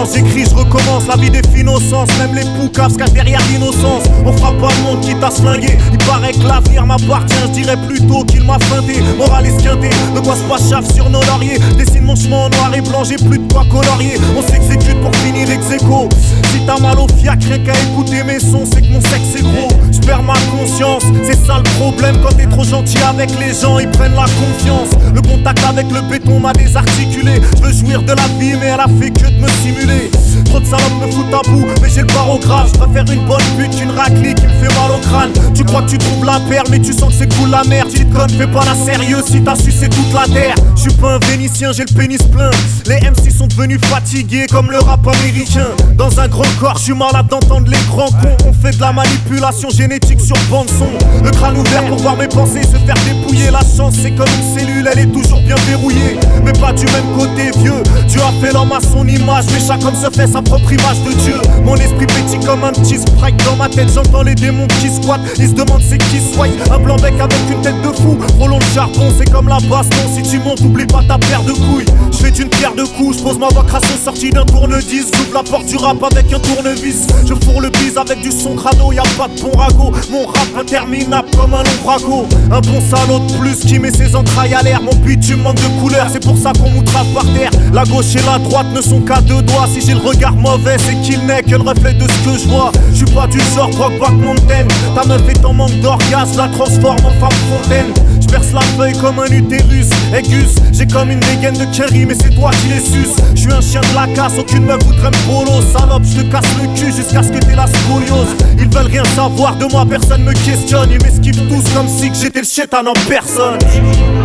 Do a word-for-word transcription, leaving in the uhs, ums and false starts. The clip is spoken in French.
commence, j'écris, je recommence. La vie des innocence, même les poucaves se cachent derrière l'innocence. On fera pas le monde qui t'a slingué. Il paraît que l'avenir m'appartient, je dirais plutôt qu'il m'a feinté. Moral esquinté, de quoi se passe chave sur nos lauriers. Dessine mon chemin en noir et blanc, j'ai plus de quoi colorier. On s'exécute pour finir ex aequo. Si t'as mal au fiacre, rien qu'à écouter mes sons, c'est que mon sexe est gros. J'perds ma conscience, c'est ça le problème. Quand t'es trop gentil avec les gens, ils prennent la confiance. Le contact avec le béton m'a désarticulé. Je veux jouir de la vie, mais elle a fait que de me simuler. Trop de salopes me foutent à bout, mais j'ai le barographe. Je préfère une bonne pute qu'une raclée qui me fait mal au crâne. Tu crois que tu trouves la perle, mais tu sens que c'est cool la merde. Tu te connes, fais pas la sérieuse si t'as sucé toute la terre. Je suis pas un vénitien, j'ai le pénis plein. Les M C sont devenus fatigués comme le rap américain. Dans un grand corps, je suis malade d'entendre les grands cons. On fait de la manipulation génétique sur bande son. Le crâne ouvert pour voir mes pensées se faire dépouiller. La chance c'est comme une cellule, elle est toujours bien verrouillée. Mais pas du même côté vieux. Dieu a fait l'homme à son image, mais chacun se fait sa propre image de Dieu. Mon esprit petit comme un petit sprite. Dans ma tête j'entends les démons qui squattent. Ils se demandent c'est qui swipe. Un blanc bec avec une tête de fou. Trop long le charbon, c'est comme la baston. Si tu montes, oublie pas ta paire de couilles. Je fais d'une pierre deux coups, je pose ma voix crasso sortie d'un tourne-dix. J'ouvre la porte du rap avec un tournevis. Je fourre le bise avec du son crado, y'a pas de bon ragot. Mon rap interminable comme un long braco. Un bon salaud de plus qui met ses entrailles à l'air. Mon bitume manque de couleur, c'est pour ça qu'on m'outrave par terre. La gauche et la droite ne sont qu'à deux doigts. Si j'ai le regard mauvais, c'est qu'il n'est que le reflet de ce que je vois. Je suis pas du genre Brokeback Mountain. Ta meuf est en manque d'orgasme, la transforme en femme fontaine. Je perce la feuille comme un utérus. Aigus, j'ai comme une dégaine de Kerry, mais c'est toi qui les suces. Je suis un chien de la casse, aucune meuf voudrait me polo. Salope, je te casse le cul jusqu'à ce que t'aies la scoliose. Ils veulent rien savoir de moi, personne me questionne. Ils m'esquivent tous comme si que j'étais le chétan en personne.